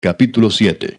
Capítulo 7.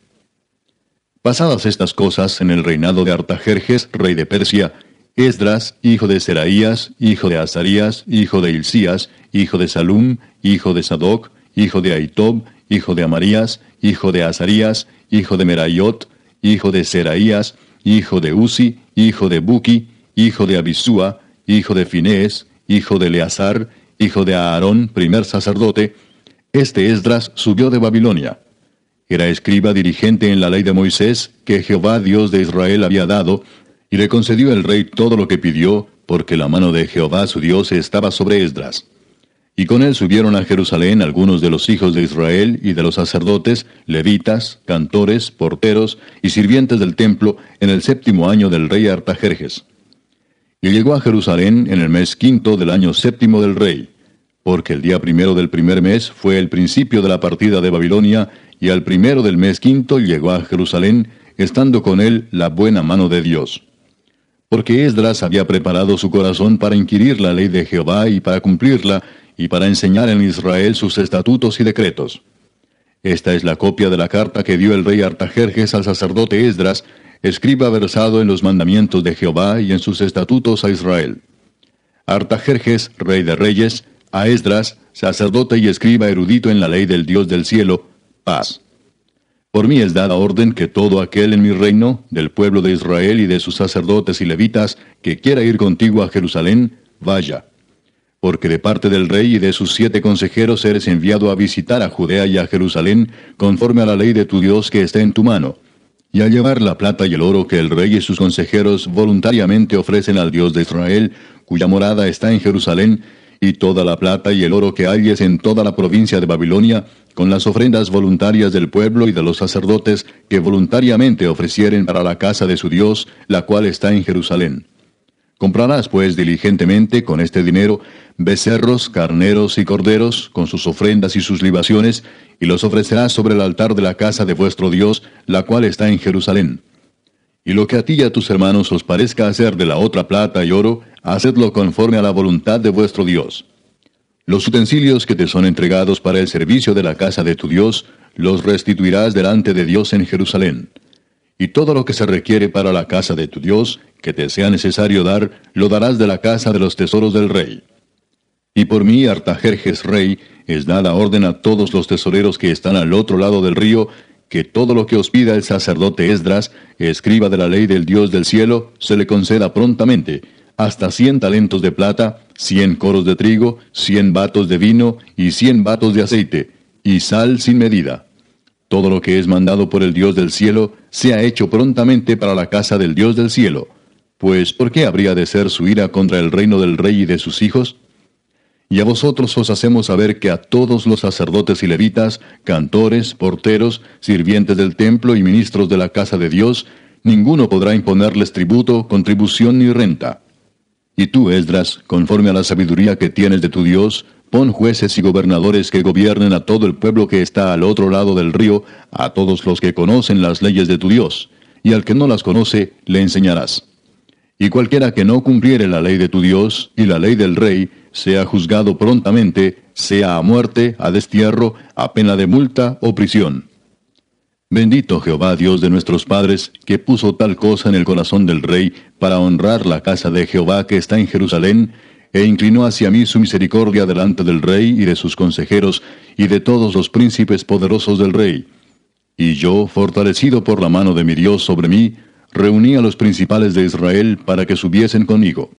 Pasadas estas cosas en el reinado de Artajerjes, rey de Persia, Esdras, hijo de Seraías, hijo de Azarías, hijo de Hilcías, hijo de Salum, hijo de Sadoc, hijo de Ahitob, hijo de Amarías, hijo de Azarías, hijo de Meraiot, hijo de Seraías, hijo de Uzi, hijo de Buki, hijo de Abisúa, hijo de Finés, hijo de Eleazar, hijo de Aarón, primer sacerdote. Este Esdras subió de Babilonia. Era escriba dirigente en la ley de Moisés, que Jehová Dios de Israel había dado, y le concedió el rey todo lo que pidió, porque la mano de Jehová su Dios estaba sobre Esdras. Y con él subieron a Jerusalén algunos de los hijos de Israel y de los sacerdotes, levitas, cantores, porteros y sirvientes del templo, en el 7º año del rey Artajerjes. Y llegó a Jerusalén en el mes 5 del año 7 del rey, porque el día 1 del primer mes fue el principio de la partida de Babilonia, y al 1 del mes 5 llegó a Jerusalén, estando con él la buena mano de Dios. Porque Esdras había preparado su corazón para inquirir la ley de Jehová y para cumplirla, y para enseñar en Israel sus estatutos y decretos. Esta es la copia de la carta que dio el rey Artajerjes al sacerdote Esdras, escriba versado en los mandamientos de Jehová y en sus estatutos a Israel. Artajerjes, rey de reyes, a Esdras, sacerdote y escriba erudito en la ley del Dios del cielo, paz. Por mí es dada orden que todo aquel en mi reino, del pueblo de Israel y de sus sacerdotes y levitas, que quiera ir contigo a Jerusalén, vaya. Porque de parte del rey y de sus 7 consejeros eres enviado a visitar a Judea y a Jerusalén, conforme a la ley de tu Dios que está en tu mano, y a llevar la plata y el oro que el rey y sus consejeros voluntariamente ofrecen al Dios de Israel, cuya morada está en Jerusalén, y toda la plata y el oro que halles en toda la provincia de Babilonia, con las ofrendas voluntarias del pueblo y de los sacerdotes que voluntariamente ofrecieren para la casa de su Dios, la cual está en Jerusalén. Comprarás pues diligentemente con este dinero becerros, carneros y corderos, con sus ofrendas y sus libaciones, y los ofrecerás sobre el altar de la casa de vuestro Dios, la cual está en Jerusalén. Y lo que a ti y a tus hermanos os parezca hacer de la otra plata y oro, hacedlo conforme a la voluntad de vuestro Dios. Los utensilios que te son entregados para el servicio de la casa de tu Dios, los restituirás delante de Dios en Jerusalén. Y todo lo que se requiere para la casa de tu Dios, que te sea necesario dar, lo darás de la casa de los tesoros del rey. Y por mí, Artajerjes rey, es dada orden a todos los tesoreros que están al otro lado del río, que todo lo que os pida el sacerdote Esdras, escriba de la ley del Dios del cielo, se le conceda prontamente, hasta 100 talentos de plata, 100 coros de trigo, 100 batos de vino y 100 batos de aceite, y sal sin medida. Todo lo que es mandado por el Dios del cielo, sea hecho prontamente para la casa del Dios del cielo. Pues, ¿por qué habría de ser su ira contra el reino del rey y de sus hijos? Y a vosotros os hacemos saber que a todos los sacerdotes y levitas, cantores, porteros, sirvientes del templo y ministros de la casa de Dios, ninguno podrá imponerles tributo, contribución ni renta. Y tú, Esdras, conforme a la sabiduría que tienes de tu Dios, pon jueces y gobernadores que gobiernen a todo el pueblo que está al otro lado del río, a todos los que conocen las leyes de tu Dios, y al que no las conoce, le enseñarás. Y cualquiera que no cumpliere la ley de tu Dios y la ley del rey, sea juzgado prontamente, sea a muerte, a destierro, a pena de multa o prisión. Bendito Jehová Dios de nuestros padres, que puso tal cosa en el corazón del rey, para honrar la casa de Jehová que está en Jerusalén, e inclinó hacia mí su misericordia delante del rey y de sus consejeros, y de todos los príncipes poderosos del rey. Y yo, fortalecido por la mano de mi Dios sobre mí, reuní a los principales de Israel para que subiesen conmigo.